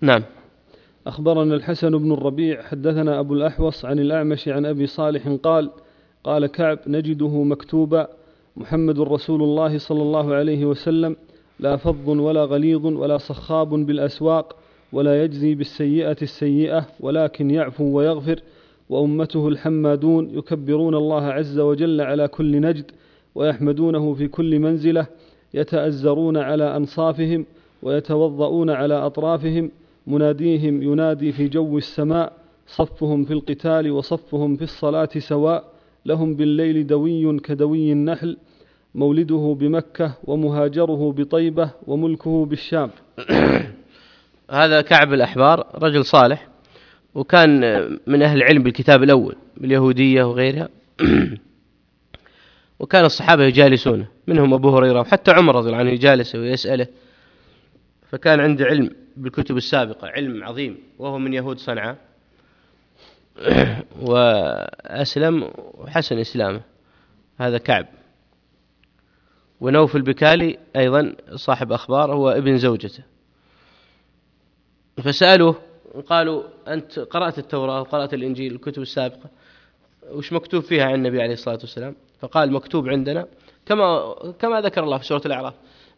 نعم. أخبرنا الحسن بن الربيع حدثنا أبو الأحوص عن الأعمش عن أبي صالح قال كعب: نجده مكتوبا: محمد رسول الله صلى الله عليه وسلم، لا فظ ولا غليظ ولا صخاب بالأسواق، ولا يجزي بالسيئة السيئة، ولكن يعفو ويغفر، وأمته الحمادون يكبرون الله عز وجل على كل نجد، ويحمدونه في كل منزلة، يتأزرون على أنصافهم، ويتوضؤون على أطرافهم، مناديهم ينادي في جو السماء، صفهم في القتال وصفهم في الصلاة سواء، لهم بالليل دوي كدوي النحل، مولده بمكة ومهاجره بطيبة وملكه بالشام. هذا كعب الأحبار رجل صالح، وكان من أهل العلم بالكتاب الأول باليهودية وغيرها وكان الصحابة يجالسونه، منهم أبو هريرة، وحتى عمر رضي الله عنه يجالسه ويسأله، فكان عنده علم بالكتب السابقة، علم عظيم، وهو من يهود صنعاء وأسلم وحسن إسلامه. هذا كعب. ونوف البكالي أيضا صاحب أخبار، هو ابن زوجته. فسألوه قالوا: أنت قرأت التوراة وقرأت الإنجيل الكتب السابقة، وش مكتوب فيها عن النبي عليه الصلاة والسلام؟ فقال: مكتوب عندنا كما ذكر الله في سورة الأعراف: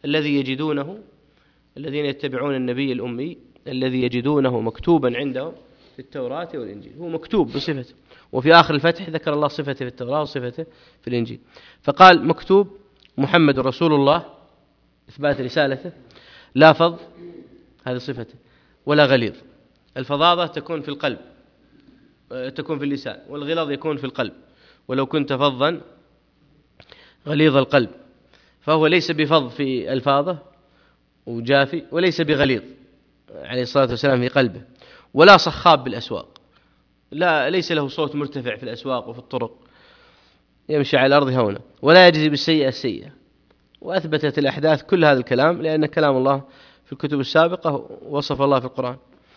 الذين يتبعون النبي الأمي الذي يجدونه مكتوبا عندهم في التوراة والإنجيل. هو مكتوب بصفته، وفي آخر الفتح ذكر الله صفته في التوراة وصفته في الإنجيل. فقال: مكتوب محمد رسول الله، إثبات رسالته، لا فظ، هذه صفته، ولا غليظ. الفظاظة تكون في القلب، تكون في اللسان، والغلظ يكون في القلب. ولو كنت فظا غليظ القلب، فهو ليس بفظ في ألفاظه وجافي، وليس بغليظ عليه الصلاة والسلام في قلبه، ولا صخاب بالأسواق، ليس له صوت مرتفع في الأسواق وفي الطرق، يمشي على الأرض هونا، ولا يجزي بالسيئة السيئة. وأثبتت الأحداث كل هذا الكلام، لأن كلام الله في الكتب السابقة وصف الله في القرآن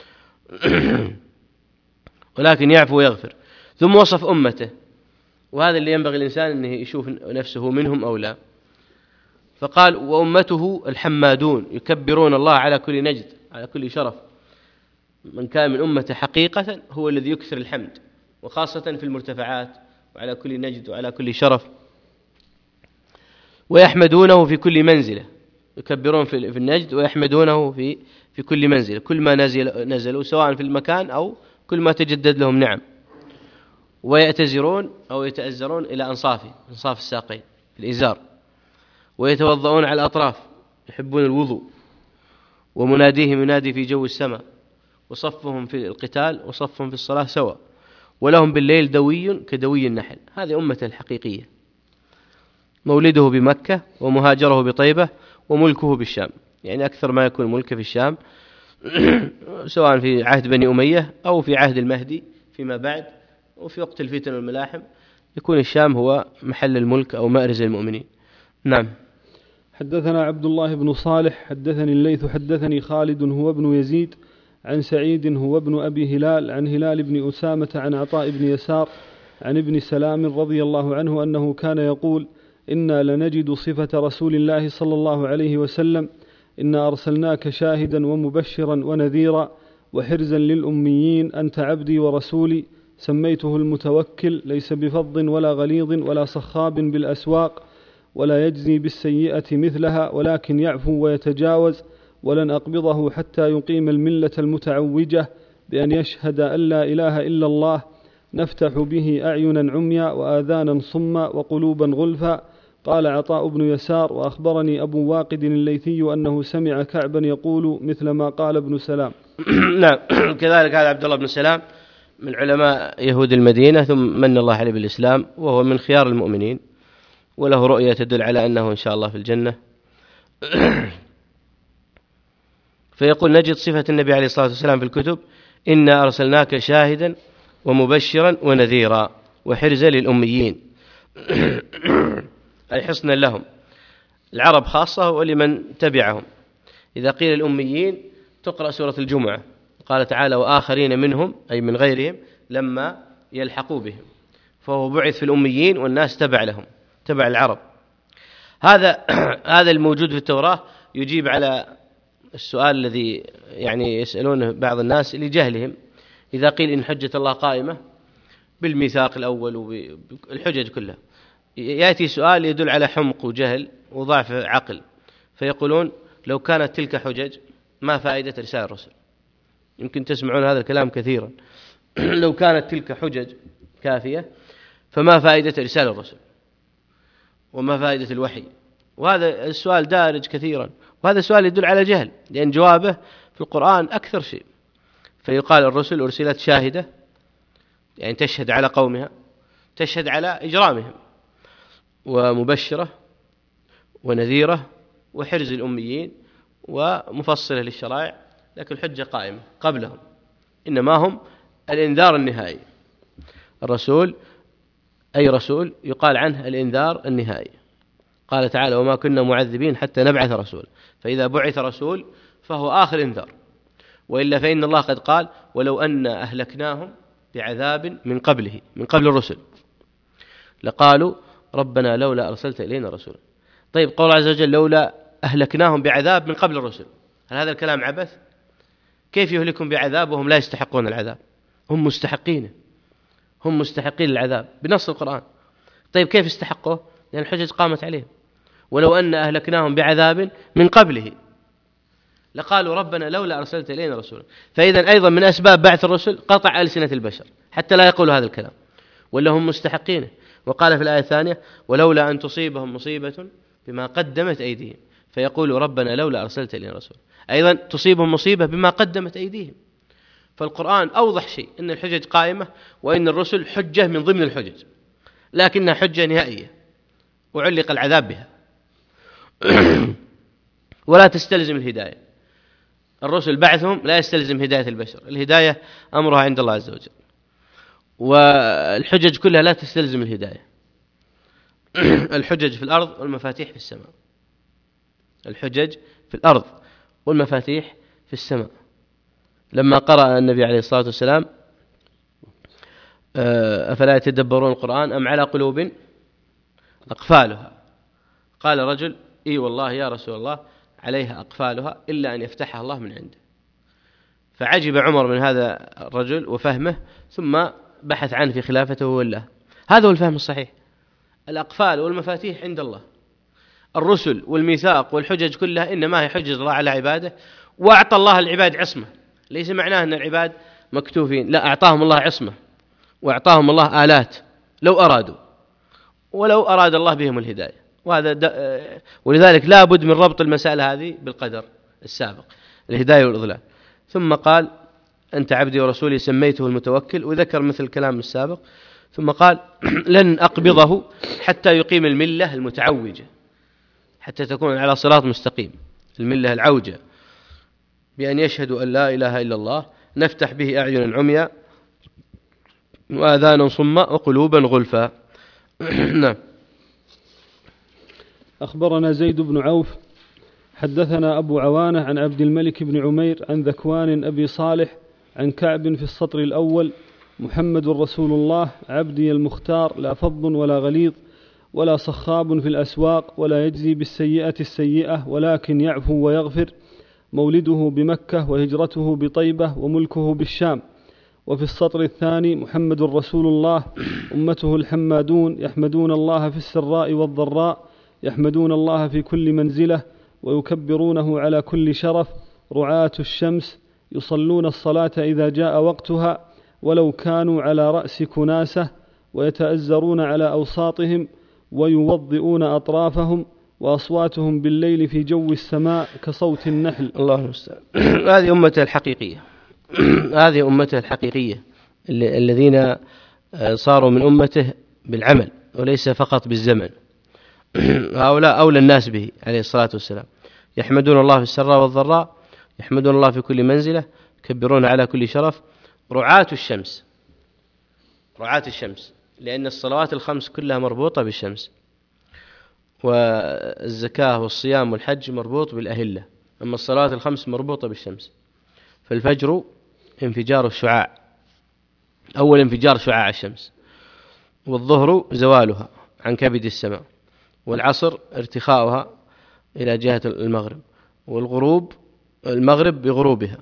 ولكن يعفو ويغفر. ثم وصف أمته، وهذا اللي ينبغي الإنسان أنه يشوف نفسه منهم أو لا. فقال: وأمته الحمادون يكبرون الله على كل نجد، على كل شرف. من كان من أمته حقيقة هو الذي يكثر الحمد، وخاصة في المرتفعات، وعلى كل نجد وعلى كل شرف. ويحمدونه في كل منزلة، يكبرون في النجد ويحمدونه في كل منزلة، كل ما نزلوا، سواء في المكان أو كل ما تجدد لهم نعم. ويأتزرون أو يتأزرون إلى أنصاف الساقين، الإزار. ويتوضؤون على الأطراف، يحبون الوضوء. ومناديهم ينادي في جو السماء، وصفهم في القتال وصفهم في الصلاة سواء، ولهم بالليل دوي كدوي النحل. هذه أمة الحقيقية. مولده بمكة ومهاجره بطيبة وملكه بالشام، يعني أكثر ما يكون ملكه في الشام سواء في عهد بني أمية أو في عهد المهدي فيما بعد، وفي وقت الفتن والملاحم يكون الشام هو محل الملك أو مأرز المؤمنين. نعم. حدثنا عبد الله بن صالح حدثني الليث حدثني خالد هو ابن يزيد عن سعيد هو ابن أبي هلال عن هلال بن أسامة عن عطاء بن يسار عن ابن سلام رضي الله عنه أنه كان يقول: إنا لنجد صفة رسول الله صلى الله عليه وسلم: إنا أرسلناك شاهدا ومبشرا ونذيرا وحرزا للأميين، أنت عبدي ورسولي. سميته المتوكل، ليس بفظ ولا غليظ ولا صخاب بالأسواق، ولا يجزي بالسيئة مثلها، ولكن يعفو ويتجاوز. ولن أقبضه حتى يقيم الملة المتعوجة بأن يشهد أن لا إله إلا الله، نفتح به أعينا عميا وآذانا صما وقلوبا غلفا. قال عطاء بن يسار: وأخبرني أبو واقد الليثي أنه سمع كعبا يقول مثل ما قال ابن سلام. نعم. كذلك هذا عبد الله بن سلام من علماء يهود المدينة، ثم من الله عليه بالإسلام، وهو من خيار المؤمنين، وله رؤية تدل على أنه إن شاء الله في الجنة. فيقول: نجد صفة النبي عليه الصلاة والسلام في الكتب: إنا أرسلناك شاهدا ومبشرا ونذيرا وحرزا للأميين أي حصنا لهم، العرب خاصة ولمن تبعهم. إذا قيل الأميين تقرأ سورة الجمعة، قال تعالى: وآخرين منهم، أي من غيرهم، لما يلحقوا بهم. فهو بعث في الأميين والناس تبع لهم، تبع العرب. هذا الموجود في التوراة يجيب على السؤال الذي يعني يسألونه بعض الناس لجهلهم، إذا قيل إن حجة الله قائمة بالميثاق الأول وبالحجج كلها، يأتي سؤال يدل على حمق وجهل وضعف عقل، فيقولون لو كانت تلك حجج ما فائدة رسالة الرسل. يمكن تسمعون هذا الكلام كثيرا. لو كانت تلك حجج كافية فما فائدة رسالة الرسل وما فائدة الوحي؟ وهذا السؤال دارج كثيرا، وهذا السؤال يدل على جهل، لأن جوابه في القرآن أكثر شيء. فيقال الرسل أرسلت شاهدة، يعني تشهد على قومها، تشهد على إجرامهم، ومبشرة ونذيرة وحرز الأميين ومفصلة للشرائع، لكن الحجة قائمة قبلهم، إنما هم الإنذار النهائي. الرسول أي رسول يقال عنه الإنذار النهائي. قال تعالى وما كنا معذبين حتى نبعث رسول، فإذا بعث رسول فهو آخر إنذار، وإلا فإن الله قد قال ولو أن أهلكناهم بعذاب من قبله، من قبل الرسل، لقالوا ربنا لولا أرسلت إلينا رسولا. طيب قول عز وجل لولا أهلكناهم بعذاب من قبل الرسل، هل هذا الكلام عبث؟ كيف يهلكهم بعذاب وهم لا يستحقون العذاب؟ هم مستحقين، هم مستحقين العذاب بنص القرآن. طيب كيف استحقوه؟ لأن الحجج قامت عليهم. ولو أن أهلكناهم بعذاب من قبله لقالوا ربنا لولا أرسلت إلينا رسولا. فإذا أيضا من أسباب بعث الرسل قطع ألسنة البشر حتى لا يقولوا هذا الكلام، ولا هم مستحقين. وقال في الآية الثانية ولولا أن تصيبهم مصيبة بما قدمت أيديهم فيقولوا ربنا لولا أرسلت إلينا رسولا، أيضا تصيبهم مصيبة بما قدمت أيديهم. فالقرآن أوضح شيء أن الحجج قائمة، وأن الرسل حجة من ضمن الحجج، لكنها حجة نهائية وعلق العذاب بها ولا تستلزم الهداية. الرسل بعثهم لا يستلزم هداية البشر، الهداية أمرها عند الله عز وجل، والحجج كلها لا تستلزم الهداية. الحجج في الأرض والمفاتيح في السماء، الحجج في الأرض والمفاتيح في السماء. لما قرأ النبي عليه الصلاة والسلام أفلا يتدبرون القرآن أم على قلوب أقفالها، قال رجل إي والله يا رسول الله عليها أقفالها إلا أن يفتحها الله من عنده. فعجب عمر من هذا الرجل وفهمه، ثم بحث عنه في خلافته والله. هذا هو الفهم الصحيح. الأقفال والمفاتيح عند الله، الرسل والميثاق والحجج كلها إنما هي حجج الله على عباده، وأعطى الله العباد عصمة. ليس معناه أن العباد مكتوفين، لا، أعطاهم الله عصمة وأعطاهم الله آلات لو أرادوا، ولو أراد الله بهم الهداية. ولذلك لا بد من ربط المسألة هذه بالقدر السابق، الهداية والإضلال. ثم قال أنت عبدي ورسولي سميته المتوكل، وذكر مثل الكلام السابق. ثم قال لن أقبضه حتى يقيم الملة المتعوجة، حتى تكون على صراط مستقيم، الملة العوجة، بأن يشهدوا أن لا إله إلا الله نفتح به أعينا عميا وآذانا صما وقلوبا غلفا. نعم. أخبرنا زيد بن عوف حدثنا أبو عوانة عن عبد الملك بن عمير عن ذكوان أبي صالح عن كعب في السطر الأول محمد رسول الله عبدي المختار لا فظ ولا غليظ ولا صخاب في الأسواق ولا يجزي بالسيئة السيئة ولكن يعفو ويغفر، مولده بمكة وهجرته بطيبة وملكه بالشام. وفي السطر الثاني محمد رسول الله أمته الحمادون يحمدون الله في السراء والضراء، يحمدون الله في كل منزلة ويكبرونه على كل شرف، رعاة الشمس يصلون الصلاة إذا جاء وقتها ولو كانوا على رأس كناسة، ويتأزرون على أوساطهم ويوضئون أطرافهم، وأصواتهم بالليل في جو السماء كصوت النحل. الله المستعان. هذه أمته الحقيقية، هذه أمته الحقيقية الذين صاروا من أمته بالعمل وليس فقط بالزمن. هؤلاء أولى الناس به عليه الصلاة والسلام، يحمدون الله في السراء والضراء، يحمدون الله في كل منزلة، يكبرون على كل شرف، رعاة الشمس. رعاة الشمس لأن الصلوات الخمس كلها مربوطة بالشمس، والزكاة والصيام والحج مربوط بالأهلة، أما الصلوات الخمس مربوطة بالشمس. فالفجر انفجار الشعاع، أول انفجار شعاع الشمس، والظهر زوالها عن كبد السماء، والعصر ارتخاؤها إلى جهة المغرب، والغروب المغرب بغروبها،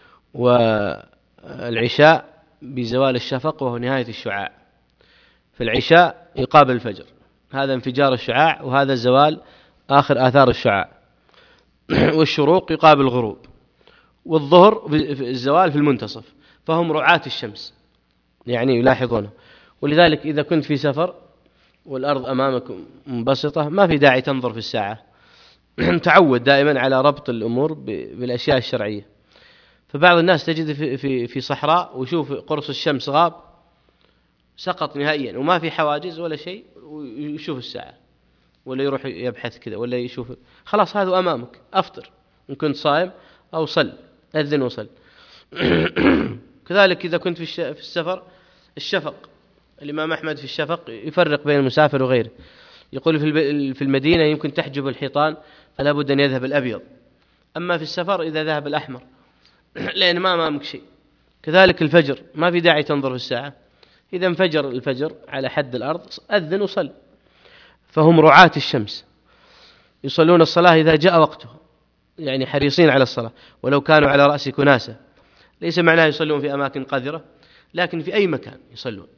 والعشاء بزوال الشفق وهو نهاية الشعاع. في العشاء يقابل الفجر، هذا انفجار الشعاع وهذا زوال آخر آثار الشعاع. والشروق يقابل الغروب، والظهر في الزوال في المنتصف، فهم رعاة الشمس يعني يلاحظونه. ولذلك إذا كنت في سفر والأرض أمامك منبسطة ما في داعي تنظر في الساعة، تعود دائما على ربط الأمور بالأشياء الشرعية. فبعض الناس تجد في صحراء ويشوف قرص الشمس غاب سقط نهائيا وما في حواجز ولا شيء، ويشوف الساعة ولا يروح يبحث كذا ولا يشوف، خلاص هذا أمامك، أفطر إن كنت صائم أو صل، أذن وصل. كذلك إذا كنت في السفر الشفق، الإمام أحمد في الشفق يفرق بين المسافر وغيره، يقول في المدينة يمكن تحجب الحيطان فلا بد أن يذهب الأبيض، أما في السفر إذا ذهب الأحمر لأن ما أمامك شيء. كذلك الفجر ما في داعي تنظر في الساعة، إذا انفجر الفجر على حد الأرض أذن وصل. فهم رعاة الشمس يصلون الصلاة إذا جاء وقتها، يعني حريصين على الصلاة ولو كانوا على رأس كناسة. ليس معناه يصلون في أماكن قذرة، لكن في أي مكان يصلون.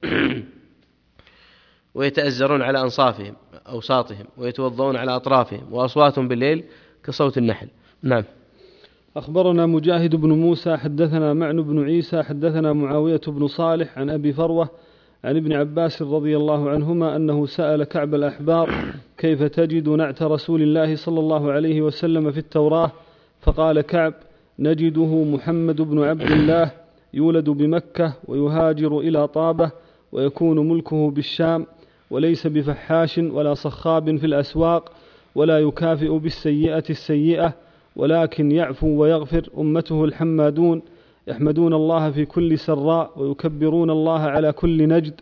ويتأزرون على أنصافهم أوساطهم ويتوضؤون على أطرافهم، وأصواتهم بالليل كصوت النحل. نعم. أخبرنا مجاهد بن موسى حدثنا معن بن عيسى حدثنا معاوية بن صالح عن أبي فروة عن ابن عباس رضي الله عنهما أنه سأل كعب الأحبار كيف تجد نعت رسول الله صلى الله عليه وسلم في التوراة؟ فقال كعب: نجده محمد بن عبد الله يولد بمكة ويهاجر إلى طابة ويكون ملكه بالشام، وليس بفحاش ولا صخاب في الأسواق، ولا يكافئ بالسيئة السيئة، ولكن يعفو ويغفر. أمته الحمادون يحمدون الله في كل سراء ويكبرون الله على كل نجد،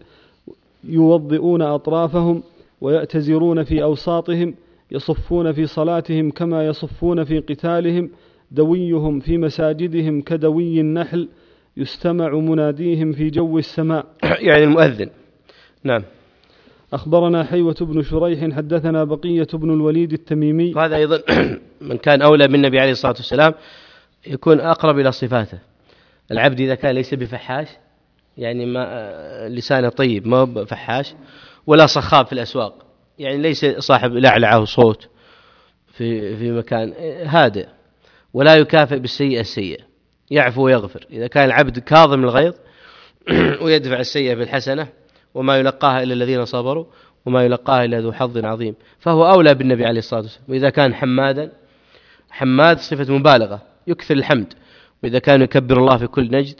يوضئون أطرافهم ويأتزرون في أوساطهم، يصفون في صلاتهم كما يصفون في قتالهم، دويهم في مساجدهم كدوي النحل، يستمع مناديهم في جو السماء. يعني المؤذن. نعم. أخبرنا حيوة بن شريح حدثنا بقية بن الوليد التميمي. وهذا أيضا من كان أولى بالنبي عليه الصلاة والسلام يكون أقرب إلى صفاته. العبد إذا كان ليس بفحاش، يعني ما لسانه طيب ما بفحاش، ولا صخاب في الأسواق، يعني ليس صاحب لعلعه صوت في مكان هادئ، ولا يكافئ بالسيئة السيئة، يعفو ويغفر. إذا كان العبد كاظم الغيظ ويدفع السيئة بالحسنة، وما يلقاها إلا الذين صبروا وما يلقاها إلا ذو حظ عظيم، فهو أولى بالنبي عليه الصلاة والسلام. وإذا كان حمادا، حماد صفة مبالغة يكثر الحمد، وإذا كان يكبر الله في كل نجد،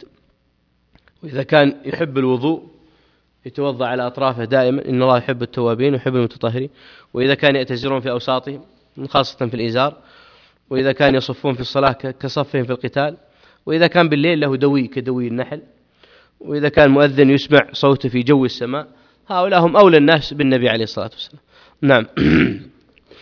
وإذا كان يحب الوضوء يتوضأ على أطرافه دائما، إن الله يحب التوابين ويحب المتطهرين. وإذا كان يأتزرون في أوساطهم خاصة في الإزار، وإذا كان يصفون في الصلاة كصفهم في القتال، وإذا كان بالليل له دوي كدوي النحل، وإذا كان مؤذن يسمع صوته في جو السماء. هؤلاء هم أولى الناس بالنبي عليه الصلاة والسلام. نعم.